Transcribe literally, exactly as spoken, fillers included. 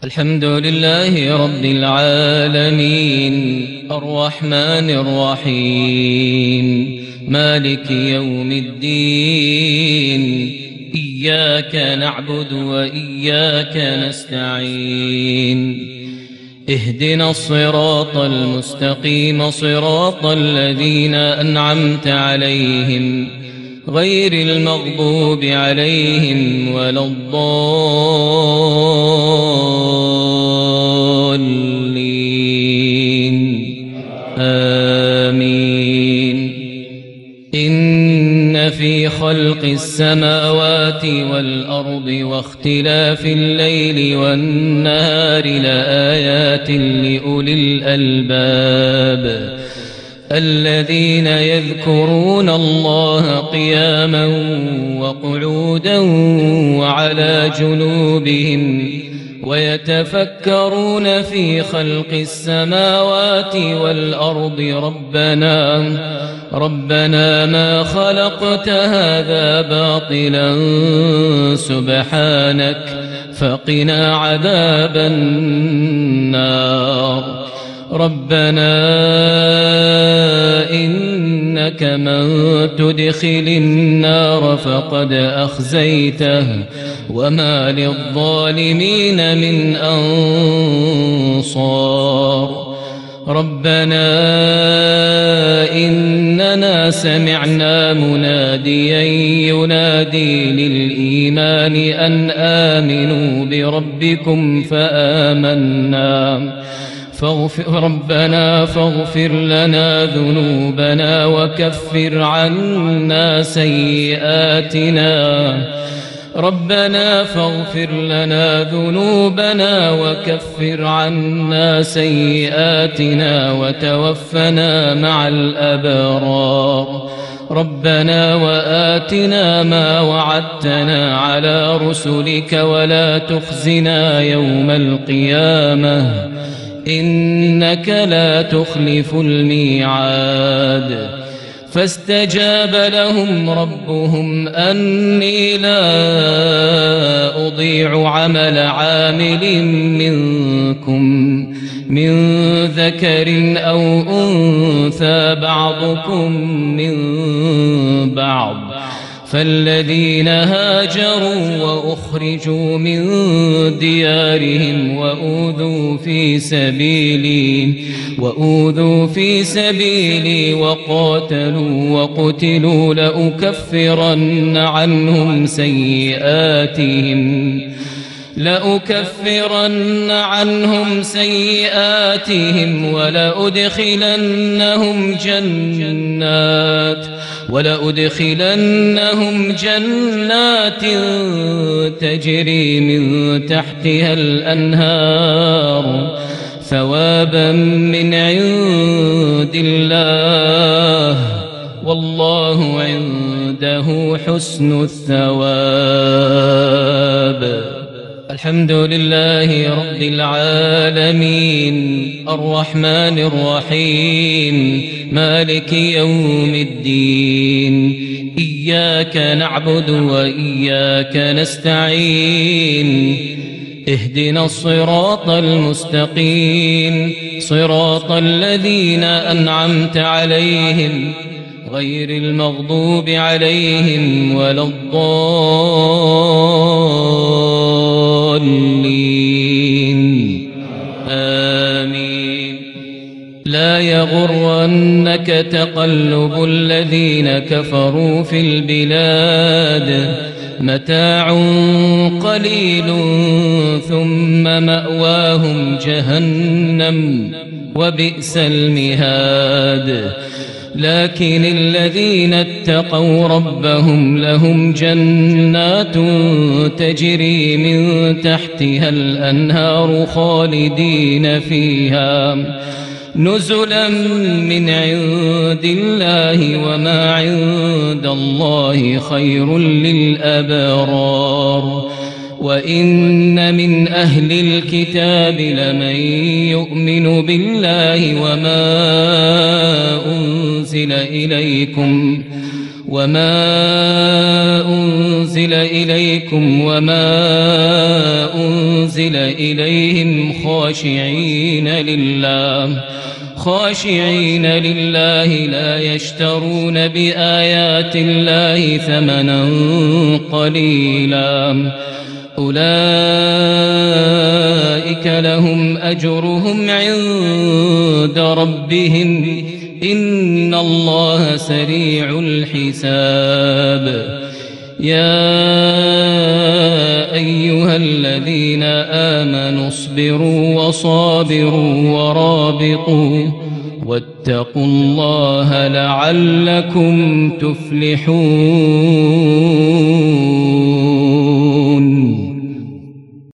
الحمد لله رب العالمين الرحمن الرحيم مالك يوم الدين إياك نعبد وإياك نستعين اهدنا الصراط المستقيم صراط الذين أنعمت عليهم غير المغضوب عليهم ولا الضالين آمين. إن في خلق السماوات والأرض واختلاف الليل والنهار لآيات لأولي الألباب الذين يذكرون الله قياما وقعودا وعلى جنوبهم ويتفكرون في خلق السماوات والأرض ربنا ربنا ما خلقت هذا باطلا سبحانك فقنا عذاب النار. ربنا إنك من تدخل النار فقد أخزيته وما للظالمين من أنصار. ربنا إننا سمعنا مناديا ينادي للإيمان أن آمنوا بربكم فآمنا فاغفر ربنا فاغفر لنا ذنوبنا وكفر عنا سيئاتنا ربنا فاغفر لنا ذنوبنا وكفر عنا سيئاتنا وتوفنا مع الأبرار. ربنا وآتنا ما وعدتنا على رسلك ولا تخزنا يوم القيامة إنك لا تخلف الميعاد. فاستجاب لهم ربهم أني لا أضيع عمل عامل منكم من ذكر أو أنثى بعضكم من بعض فالذين هاجروا وأخرجوا من ديارهم وأوذوا في سبيلي وأوذوا في سبيلي وقاتلوا وقتلوا لأكفرن عنهم سيئاتهم لأكفرن عنهم سيئاتهم ولأدخلنهم جنات ولأدخلنهم جنات تجري من تحتها الأنهار ثوابا من عند الله والله عنده حسن الثواب. الحمد لله رب العالمين الرحمن الرحيم مالك يوم الدين إياك نعبد وإياك نستعين اهدنا الصراط المستقيم صراط الذين أنعمت عليهم غير المغضوب عليهم ولا الضالين آمين. لا يغرنك تقلب الذين كفروا في البلاد متاع قليل ثم مأواهم جهنم وبئس المهاد. لكن الذين اتقوا ربهم لهم جنات تجري من تحتها الأنهار خالدين فيها نزلا من عند الله وما عند الله خير للأبرار. وإن من أهل الكتاب لمن يؤمن بالله وما أنزل إليكم وما أنزل إليكم وما أنزل إليهم خاشعين لله خاشعين لله لا يشترون بآيات الله ثمنا قليلا أولئك لهم أجرهم عند ربهم إن الله سريع الحساب يا أيها الذين آمنوا اصبروا وصابروا ورابطوا واتقوا الله لعلكم تفلحون